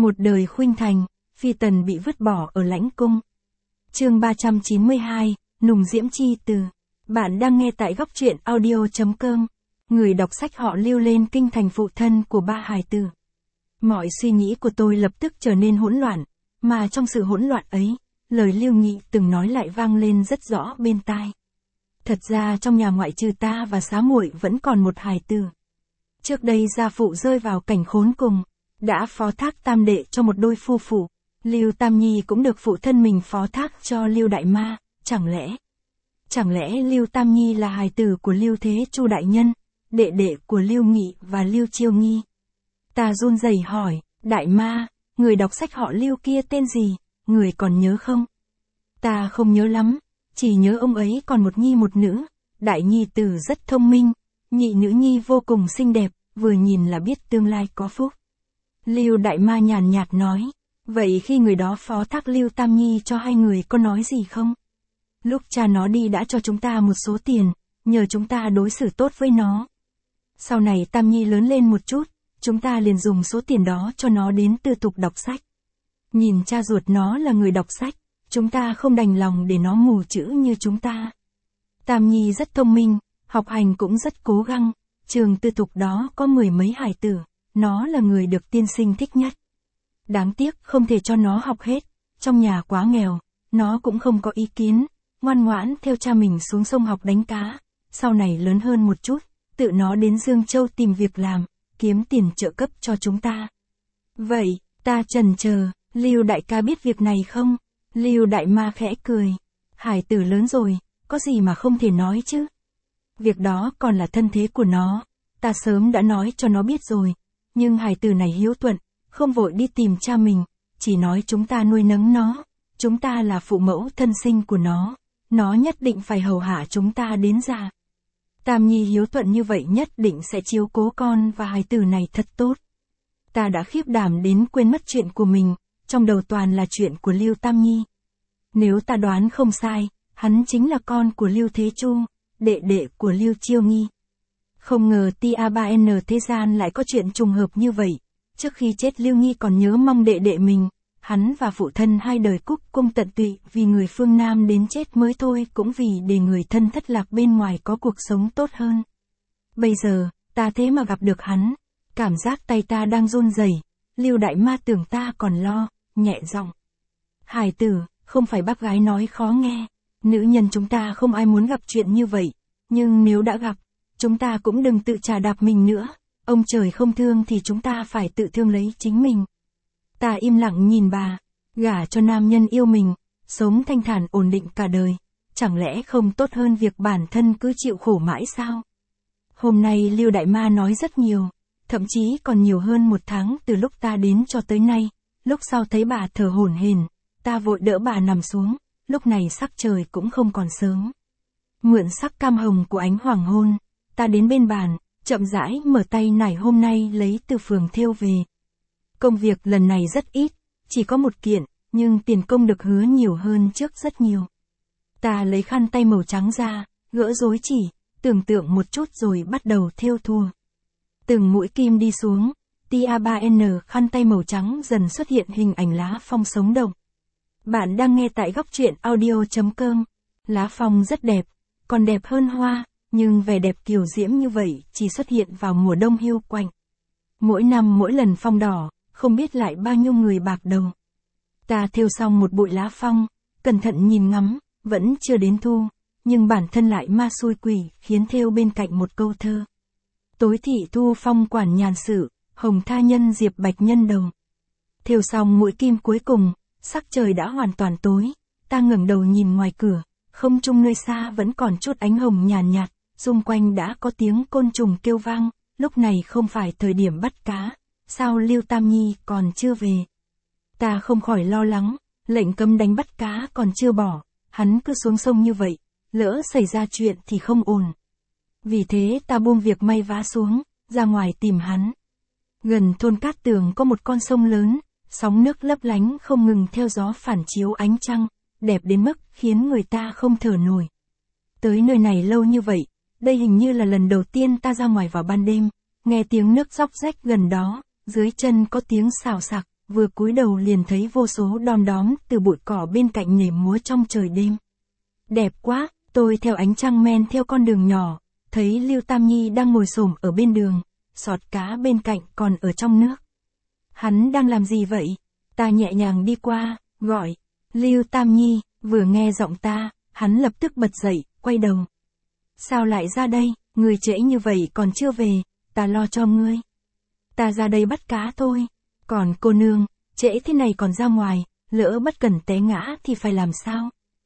Một đời khuynh thành, phi tần bị vứt bỏ ở lãnh cung. Chương 392, Nùng Diễm Chi từ. Bạn đang nghe tại góc truyện audio.com. Người đọc sách họ Lưu lên kinh thành phụ thân của ba hài tử. Mọi suy nghĩ của tôi lập tức trở nên hỗn loạn, mà trong sự hỗn loạn ấy, lời Lưu Nghị từng nói lại vang lên rất rõ bên tai. Thật ra trong nhà ngoại trừ ta và xá muội vẫn còn một hài tử. Trước đây gia phụ rơi vào cảnh khốn cùng, đã phó thác tam đệ cho một đôi phu phụ. Lưu Tam Nhi cũng được phụ thân mình phó thác cho Lưu Đại Ma, chẳng lẽ Lưu Tam Nhi là hài tử của Lưu Thế Chu đại nhân, đệ đệ của Lưu Nghị và Lưu Chiêu Nghi? Ta run rẩy hỏi, Đại Ma, người đọc sách họ Lưu kia tên gì, người còn nhớ không? Ta không nhớ lắm, chỉ nhớ ông ấy còn một nhi một nữ, đại nhi tử rất thông minh, nhị nữ nhi vô cùng xinh đẹp, vừa nhìn là biết tương lai có phúc. Lưu Đại Ma nhàn nhạt nói, vậy khi người đó phó thác Lưu Tam Nhi cho hai người có nói gì không? Lúc cha nó đi đã cho chúng ta một số tiền, nhờ chúng ta đối xử tốt với nó. Sau này Tam Nhi lớn lên một chút, chúng ta liền dùng số tiền đó cho nó đến tư thục đọc sách. Nhìn cha ruột nó là người đọc sách, chúng ta không đành lòng để nó mù chữ như chúng ta. Tam Nhi rất thông minh, học hành cũng rất cố gắng, trường tư thục đó có 10 mấy hài tử, nó là người được tiên sinh thích nhất. Đáng tiếc không thể cho nó học hết, trong nhà quá nghèo, nó cũng không có ý kiến, ngoan ngoãn theo cha mình xuống sông học đánh cá, sau này lớn hơn một chút, tự nó đến Dương Châu tìm việc làm, kiếm tiền trợ cấp cho chúng ta. Vậy, ta chần chờ, Lưu đại ca biết việc này không? Lưu Đại Ma khẽ cười, hải tử lớn rồi, có gì mà không thể nói chứ? Việc đó còn là thân thế của nó, ta sớm đã nói cho nó biết rồi, nhưng hải tử này hiếu thuận, không vội đi tìm cha mình, chỉ nói chúng ta nuôi nấng nó, chúng ta là phụ mẫu thân sinh của nó nhất định phải hầu hạ chúng ta đến già. Tam Nhi hiếu thuận như vậy nhất định sẽ chiếu cố con và hài tử này thật tốt. Ta đã khiếp đảm đến quên mất chuyện của mình, trong đầu toàn là chuyện của Lưu Tam Nhi. Nếu ta đoán không sai, hắn chính là con của Lưu Thế Chu, đệ đệ của Lưu Chiêu Nghi. Không ngờ Tia3N thế gian lại có chuyện trùng hợp như vậy. Trước khi chết Lưu Nghi còn nhớ mong đệ đệ mình, hắn và phụ thân hai đời cúc cung tận tụy vì người phương Nam đến chết mới thôi, cũng vì để người thân thất lạc bên ngoài có cuộc sống tốt hơn. Bây giờ, ta thế mà gặp được hắn, cảm giác tay ta đang run rẩy. Lưu Đại Ma tưởng ta còn lo, nhẹ giọng. Hải tử, không phải bác gái nói khó nghe, nữ nhân chúng ta không ai muốn gặp chuyện như vậy, nhưng nếu đã gặp, chúng ta cũng đừng tự chà đạp mình nữa, ông trời không thương thì chúng ta phải tự thương lấy chính mình. Ta im lặng nhìn bà, gả cho nam nhân yêu mình, sống thanh thản ổn định cả đời, chẳng lẽ không tốt hơn việc bản thân cứ chịu khổ mãi sao? Hôm nay Lưu Đại Ma nói rất nhiều, thậm chí còn nhiều hơn 1 tháng từ lúc ta đến cho tới nay. Lúc sau thấy bà thở hổn hển, ta vội đỡ bà nằm xuống, lúc này sắc trời cũng không còn sớm. Mượn sắc cam hồng của ánh hoàng hôn, ta đến bên bàn, chậm rãi mở tay nải hôm nay lấy từ phường thêu về. Công việc lần này rất ít, chỉ có 1 kiện, nhưng tiền công được hứa nhiều hơn trước rất nhiều. Ta lấy khăn tay màu trắng ra, gỡ rối chỉ, tưởng tượng một chút rồi bắt đầu thêu thùa. Từng mũi kim đi xuống, Tia3N khăn tay màu trắng dần xuất hiện hình ảnh lá phong sống động. Bạn đang nghe tại góc truyện audio.com. Lá phong rất đẹp, còn đẹp hơn hoa, nhưng vẻ đẹp kiều diễm như vậy chỉ xuất hiện vào mùa đông hiu quạnh. Mỗi năm mỗi lần phong đỏ, không biết lại bao nhiêu người bạc đầu. Ta thêu xong một bụi lá phong, cẩn thận nhìn ngắm, vẫn chưa đến thu, nhưng bản thân lại ma xui quỷ khiến thêu bên cạnh một câu thơ. Tối thị thu phong quản nhàn sự, hồng tha nhân diệp bạch nhân đầu. Thêu xong mũi kim cuối cùng, sắc trời đã hoàn toàn tối, ta ngẩng đầu nhìn ngoài cửa, không trung nơi xa vẫn còn chút ánh hồng nhàn nhạt, xung quanh đã có tiếng côn trùng kêu vang, lúc này không phải thời điểm bắt cá, sao Lưu Tam Nhi còn chưa về? Ta không khỏi lo lắng, lệnh cấm đánh bắt cá còn chưa bỏ, hắn cứ xuống sông như vậy, lỡ xảy ra chuyện thì không ổn. Vì thế ta buông việc may vá xuống, ra ngoài tìm hắn. Gần thôn Cát Tường có một con sông lớn, sóng nước lấp lánh không ngừng theo gió phản chiếu ánh trăng, đẹp đến mức khiến người ta không thở nổi. Tới nơi này lâu như vậy, đây hình như là lần đầu tiên ta ra ngoài vào ban đêm, nghe tiếng nước róc rách gần đó, dưới chân có tiếng xào xạc, vừa cúi đầu liền thấy vô số đom đóm từ bụi cỏ bên cạnh nhảy múa trong trời đêm. Đẹp quá, tôi theo ánh trăng men theo con đường nhỏ, thấy Lưu Tam Nhi đang ngồi xổm ở bên đường, sọt cá bên cạnh còn ở trong nước. Hắn đang làm gì vậy? Ta nhẹ nhàng đi qua, gọi, Lưu Tam Nhi, vừa nghe giọng ta, hắn lập tức bật dậy, quay đầu. Sao lại ra đây, người trễ như vậy còn chưa về, ta lo cho ngươi. Ta ra đây bắt cá thôi, còn cô nương, trễ thế này còn ra ngoài, lỡ bất cẩn té ngã thì phải làm sao?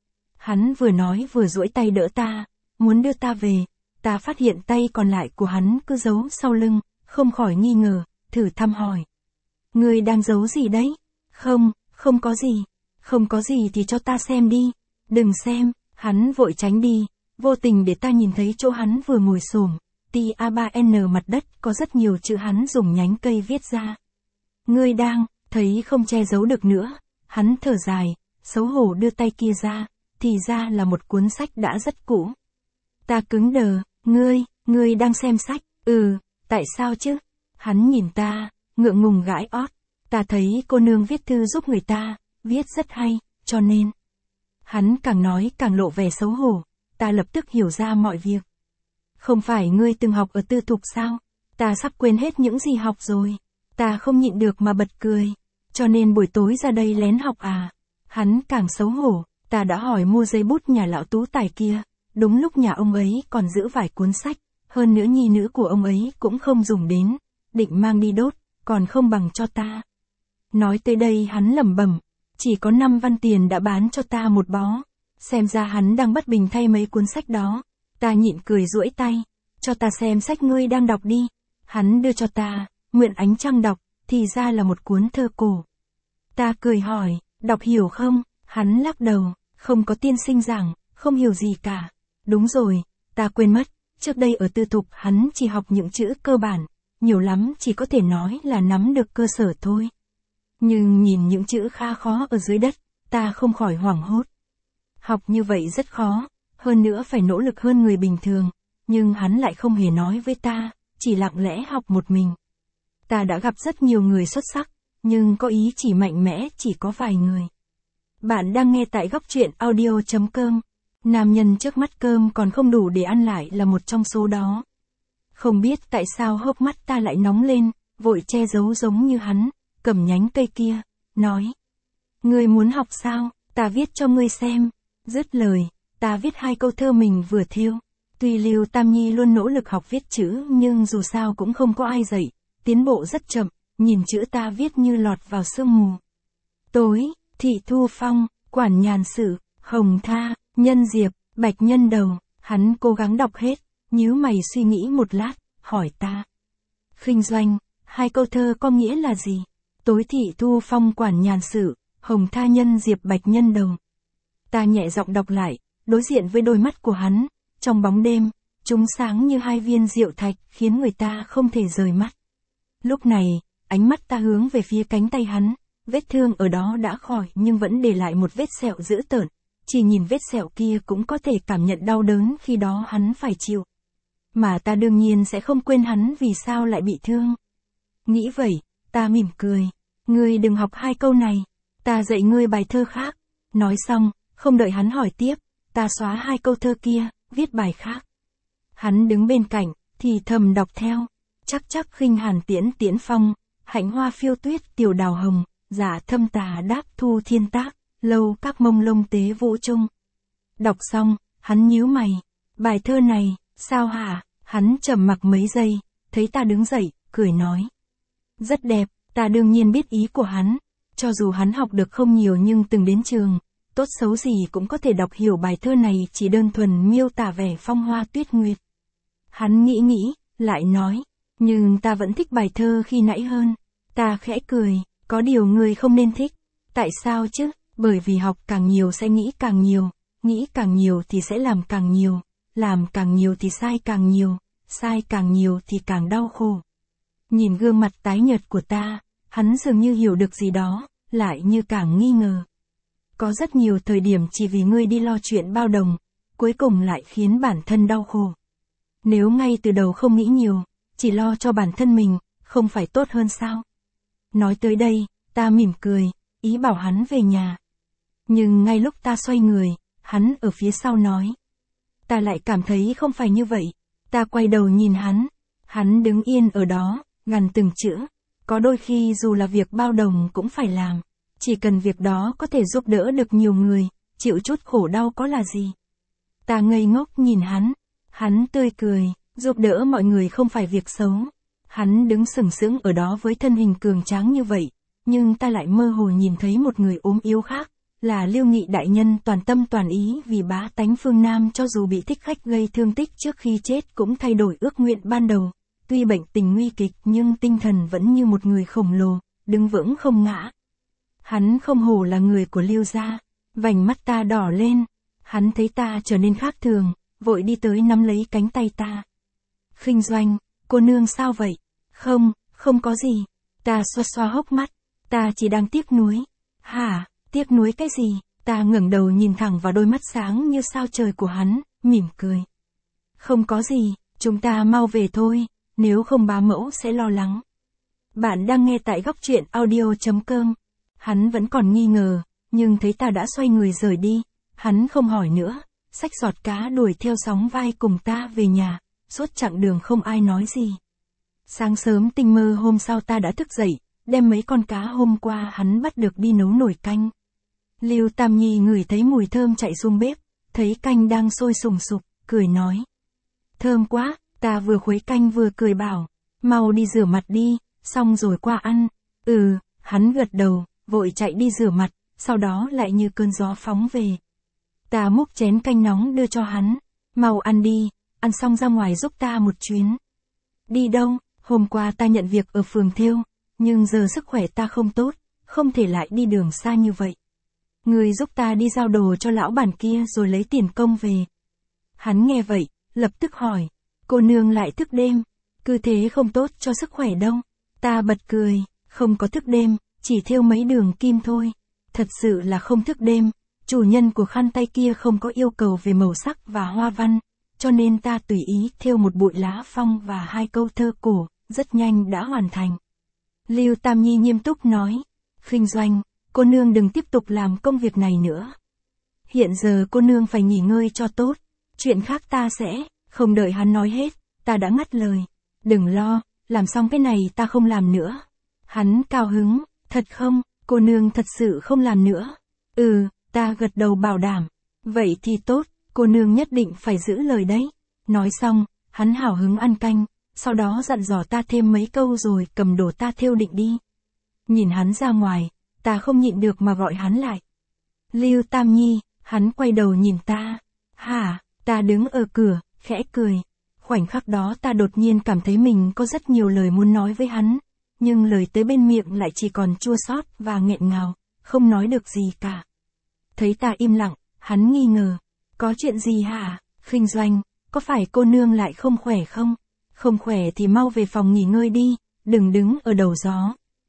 Hắn vừa nói vừa duỗi tay đỡ ta, muốn đưa ta về, ta phát hiện tay còn lại của hắn cứ giấu sau lưng, không khỏi nghi ngờ, thử thăm hỏi. Ngươi đang giấu gì đấy? Không có gì. Không có gì thì cho ta xem đi. Đừng xem, hắn vội tránh đi, vô tình để ta nhìn thấy chỗ hắn vừa ngồi xổm, TA3N mặt đất có rất nhiều chữ hắn dùng nhánh cây viết ra. Ngươi đang, thấy không che giấu được nữa, hắn thở dài, xấu hổ đưa tay kia ra, thì ra là một cuốn sách đã rất cũ. Ta cứng đờ, ngươi đang xem sách, tại sao chứ? Hắn nhìn ta, ngượng ngùng gãi ót, ta thấy cô nương viết thư giúp người ta, viết rất hay, cho nên. Hắn càng nói càng lộ vẻ xấu hổ, ta lập tức hiểu ra mọi việc. Không phải ngươi từng học ở tư thục sao? Ta sắp quên hết những gì học rồi. Ta không nhịn được mà bật cười. Cho nên buổi tối ra đây lén học à? Hắn càng xấu hổ, ta đã hỏi mua giấy bút nhà lão Tú Tài kia. Đúng lúc nhà ông ấy còn giữ vài cuốn sách, hơn nữa nhi nữ của ông ấy cũng không dùng đến, định mang đi đốt, còn không bằng cho ta. Nói tới đây hắn lẩm bẩm, chỉ có 5 văn tiền đã bán cho ta một bó. Xem ra hắn đang bất bình thay mấy cuốn sách đó. Ta nhịn cười duỗi tay, cho ta xem sách ngươi đang đọc đi. Hắn đưa cho ta, Nguyện Ánh Trăng đọc, thì ra là một cuốn thơ cổ. Ta cười hỏi, đọc hiểu không? Hắn lắc đầu, không có tiên sinh giảng, không hiểu gì cả. Đúng rồi, ta quên mất, trước đây ở tư thục hắn chỉ học những chữ cơ bản, nhiều lắm chỉ có thể nói là nắm được cơ sở thôi. Nhưng nhìn những chữ kha khó ở dưới đất, ta không khỏi hoảng hốt. Học như vậy rất khó, hơn nữa phải nỗ lực hơn người bình thường, nhưng hắn lại không hề nói với ta, chỉ lặng lẽ học một mình. Ta đã gặp rất nhiều người xuất sắc, nhưng có ý chỉ mạnh mẽ chỉ có vài người. Bạn đang nghe tại góc truyện audio.com. Nam nhân trước mắt cơm còn không đủ để ăn lại là một trong số đó. Không biết tại sao hốc mắt ta lại nóng lên, vội che giấu giống như hắn, cầm nhánh cây kia, nói. Ngươi muốn học sao, ta viết cho ngươi xem. Dứt lời, ta viết 2 câu thơ mình vừa thêu. Tuy Lưu Tam Nhi luôn nỗ lực học viết chữ nhưng dù sao cũng không có ai dạy, tiến bộ rất chậm, nhìn chữ ta viết như lọt vào sương mù. Tối, Thị Thu Phong, Quản Nhàn Sự, Hồng Tha, Nhân Diệp, Bạch Nhân Đầu, hắn cố gắng đọc hết, nhíu mày suy nghĩ một lát, hỏi ta. Khinh Doanh, 2 câu thơ có nghĩa là gì? Tối Thị Thu Phong Quản Nhàn Sự, Hồng Tha Nhân Diệp Bạch Nhân Đầu. Ta nhẹ giọng đọc lại, đối diện với đôi mắt của hắn, trong bóng đêm, chúng sáng như 2 viên diệu thạch khiến người ta không thể rời mắt. Lúc này, ánh mắt ta hướng về phía cánh tay hắn, vết thương ở đó đã khỏi nhưng vẫn để lại một vết sẹo dữ tợn, chỉ nhìn vết sẹo kia cũng có thể cảm nhận đau đớn khi đó hắn phải chịu. Mà ta đương nhiên sẽ không quên hắn vì sao lại bị thương. Nghĩ vậy, ta mỉm cười, ngươi đừng học 2 câu này, ta dạy ngươi bài thơ khác. Nói xong, không đợi hắn hỏi tiếp, ta xóa 2 câu thơ kia, viết bài khác. Hắn đứng bên cạnh, thì thầm đọc theo. Chắc khinh hàn tiễn tiễn phong, hạnh hoa phiêu tuyết tiểu đào hồng, giả thâm tà đáp thu thiên tác, lâu các mông lông tế vũ trung. Đọc xong, hắn nhíu mày. Bài thơ này, sao hả? Hắn trầm mặc mấy giây, thấy ta đứng dậy, cười nói. Rất đẹp, ta đương nhiên biết ý của hắn. Cho dù hắn học được không nhiều nhưng từng đến trường, tốt xấu gì cũng có thể đọc hiểu bài thơ này chỉ đơn thuần miêu tả vẻ phong hoa tuyết nguyệt. Hắn nghĩ, lại nói, nhưng ta vẫn thích bài thơ khi nãy hơn. Ta khẽ cười, có điều người không nên thích. Tại sao chứ? Bởi vì học càng nhiều sẽ nghĩ càng nhiều thì sẽ làm càng nhiều thì sai càng nhiều thì càng đau khổ. Nhìn gương mặt tái nhợt của ta, hắn dường như hiểu được gì đó, lại như càng nghi ngờ. Có rất nhiều thời điểm chỉ vì ngươi đi lo chuyện bao đồng, cuối cùng lại khiến bản thân đau khổ. Nếu ngay từ đầu không nghĩ nhiều, chỉ lo cho bản thân mình, không phải tốt hơn sao? Nói tới đây, Ta mỉm cười, ý bảo hắn về nhà. Nhưng ngay lúc ta xoay người, hắn ở phía sau nói. Ta lại cảm thấy không phải như vậy. Ta quay đầu nhìn hắn. Hắn đứng yên ở đó, gằn từng chữ. Có đôi khi dù là việc bao đồng cũng phải làm. Chỉ cần việc đó có thể giúp đỡ được nhiều người, chịu chút khổ đau có là gì. Ta ngây ngốc nhìn hắn. Hắn tươi cười, giúp đỡ mọi người không phải việc xấu. Hắn đứng sừng sững ở đó với thân hình cường tráng như vậy. Nhưng ta lại mơ hồ nhìn thấy một người ốm yếu khác. Là Lưu Nghị đại nhân toàn tâm toàn ý vì bá tánh phương Nam, cho dù bị thích khách gây thương tích trước khi chết cũng thay đổi ước nguyện ban đầu. Tuy bệnh tình nguy kịch nhưng tinh thần vẫn như một người khổng lồ, đứng vững không ngã. Hắn không hổ là người của Lưu gia. Vành mắt ta đỏ lên. Hắn thấy ta trở nên khác thường, vội đi tới nắm lấy cánh tay ta. Khinh Doanh, cô nương sao vậy? Không, không có gì. Ta xoa xoa hốc mắt. Ta chỉ đang tiếc nuối. Hả, tiếc nuối cái gì? Ta ngẩng đầu nhìn thẳng vào đôi mắt sáng như sao trời của hắn, mỉm cười. Không có gì, chúng ta mau về thôi, nếu không bá mẫu sẽ lo lắng. Bạn đang nghe tại góc truyện audio.com. Hắn vẫn còn nghi ngờ, nhưng thấy ta đã xoay người rời đi. Hắn không hỏi nữa, xách giọt cá đuổi theo sóng vai cùng ta về nhà, suốt chặng đường không ai nói gì. Sáng sớm tinh mơ hôm sau ta đã thức dậy, đem mấy con cá hôm qua hắn bắt được đi nấu nồi canh. Lưu Tam Nhi ngửi thấy mùi thơm chạy xuống bếp, thấy canh đang sôi sùng sục, cười nói. Thơm quá, ta vừa khuấy canh vừa cười bảo, mau đi rửa mặt đi, xong rồi qua ăn. Hắn gật đầu, vội chạy đi rửa mặt, sau đó lại như cơn gió phóng về. Ta múc chén canh nóng đưa cho hắn, mau ăn đi, ăn xong ra ngoài giúp ta một chuyến. Đi đâu? Hôm qua ta nhận việc ở phường thêu, nhưng giờ sức khỏe ta không tốt, không thể lại đi đường xa như vậy. Người giúp ta đi giao đồ cho lão bản kia rồi lấy tiền công về. Hắn nghe vậy, lập tức hỏi, cô nương lại thức đêm, cứ thế không tốt cho sức khỏe đâu. Ta bật cười, không có thức đêm, chỉ thêu mấy đường kim thôi. Thật sự là không thức đêm, chủ nhân của khăn tay kia không có yêu cầu về màu sắc và hoa văn, cho nên ta tùy ý thêu một bụi lá phong và 2 câu thơ cổ, rất nhanh đã hoàn thành. Lưu Tam Nhi nghiêm túc nói, Khinh Doanh, cô nương đừng tiếp tục làm công việc này nữa. Hiện giờ cô nương phải nghỉ ngơi cho tốt, chuyện khác ta sẽ. Không đợi hắn nói hết, ta đã ngắt lời. Đừng lo, làm xong cái này ta không làm nữa. Hắn cao hứng, thật không, cô nương thật sự không làm nữa. Ta gật đầu bảo đảm. Vậy thì tốt, cô nương nhất định phải giữ lời đấy. Nói xong, hắn hào hứng ăn canh, sau đó dặn dò ta thêm mấy câu rồi cầm đồ ta thêu định đi. Nhìn hắn ra ngoài, ta không nhịn được mà gọi hắn lại. Lưu Tam Nhi, hắn quay đầu nhìn ta. Hả, ta đứng ở cửa, khẽ cười. Khoảnh khắc đó ta đột nhiên cảm thấy mình có rất nhiều lời muốn nói với hắn, nhưng lời tới bên miệng lại chỉ còn chua xót và nghẹn ngào, không nói được gì cả. Thấy ta im lặng, hắn nghi ngờ. Có chuyện gì hả, Khinh Doanh, có phải cô nương lại không khỏe không? Không khỏe thì mau về phòng nghỉ ngơi đi, đừng đứng ở đầu gió.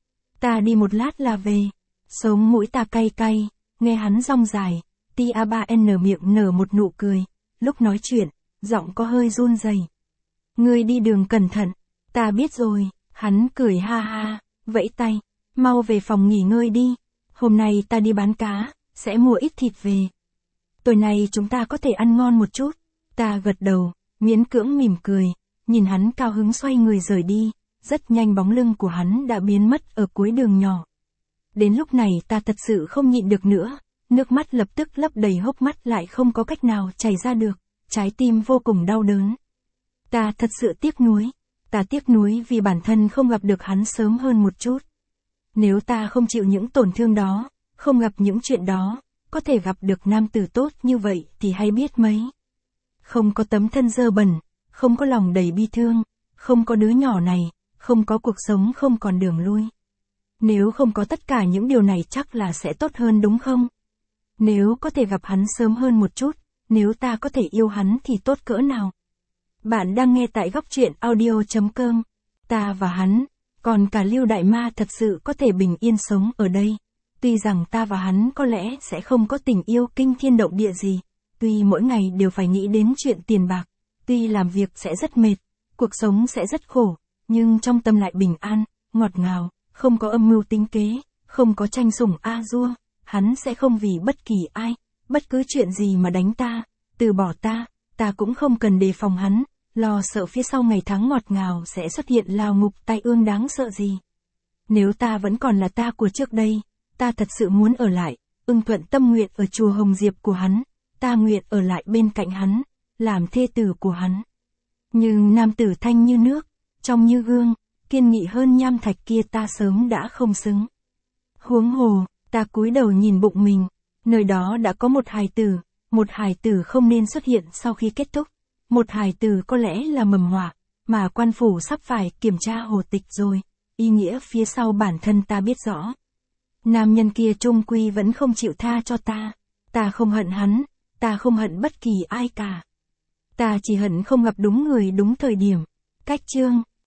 Ta đi một lát là về. Sống mũi ta cay cay, nghe hắn rong dài, Tia Ba N miệng nở một nụ cười, lúc nói chuyện, giọng có hơi run rẩy. Ngươi đi đường cẩn thận, ta biết rồi, hắn cười ha ha, vẫy tay, mau về phòng nghỉ ngơi đi, hôm nay ta đi bán cá, sẽ mua ít thịt về. Tối nay chúng ta có thể ăn ngon một chút, ta gật đầu, miễn cưỡng mỉm cười, nhìn hắn cao hứng xoay người rời đi, rất nhanh bóng lưng của hắn đã biến mất ở cuối đường nhỏ. Đến lúc này ta thật sự không nhịn được nữa, nước mắt lập tức lấp đầy hốc mắt lại không có cách nào chảy ra được, trái tim vô cùng đau đớn. Ta thật sự tiếc nuối, ta tiếc nuối vì bản thân không gặp được hắn sớm hơn một chút. Nếu ta không chịu những tổn thương đó, không gặp những chuyện đó, có thể gặp được nam tử tốt như vậy thì hay biết mấy. Không có tấm thân dơ bẩn, không có lòng đầy bi thương, không có đứa nhỏ này, không có cuộc sống không còn đường lui. Nếu không có tất cả những điều này chắc là sẽ tốt hơn đúng không? Nếu có thể gặp hắn sớm hơn một chút, nếu ta có thể yêu hắn thì tốt cỡ nào? Bạn đang nghe tại góc truyện audio.com. Ta và hắn, còn cả Lưu Đại Ma thật sự có thể bình yên sống ở đây. Tuy rằng ta và hắn có lẽ sẽ không có tình yêu kinh thiên động địa gì. Tuy mỗi ngày đều phải nghĩ đến chuyện tiền bạc. Tuy làm việc sẽ rất mệt, cuộc sống sẽ rất khổ. Nhưng trong tâm lại bình an, ngọt ngào, không có âm mưu tính kế, không có tranh sủng a dua, hắn sẽ không vì bất kỳ ai, bất cứ chuyện gì mà đánh ta, từ bỏ ta cũng không cần đề phòng hắn, lo sợ phía sau ngày tháng ngọt ngào sẽ xuất hiện lao ngục tai ương đáng sợ gì. Nếu ta vẫn còn là ta của trước đây, ta thật sự muốn ở lại, ưng thuận tâm nguyện ở chùa Hồng Diệp của hắn, ta nguyện ở lại bên cạnh hắn, làm thê tử của hắn. Nhưng nam tử thanh như nước, trong như gương, kiên nghị hơn nham thạch kia ta sớm đã không xứng. Huống hồ, ta cúi đầu nhìn bụng mình, nơi đó đã có một hài tử không nên xuất hiện sau khi kết thúc, một hài tử có lẽ là mầm họa, mà quan phủ sắp phải kiểm tra hồ tịch rồi, ý nghĩa phía sau bản thân ta biết rõ. Nam nhân kia chung quy vẫn không chịu tha cho ta không hận hắn, ta không hận bất kỳ ai cả. Ta chỉ hận không gặp đúng người đúng thời điểm. Cách chương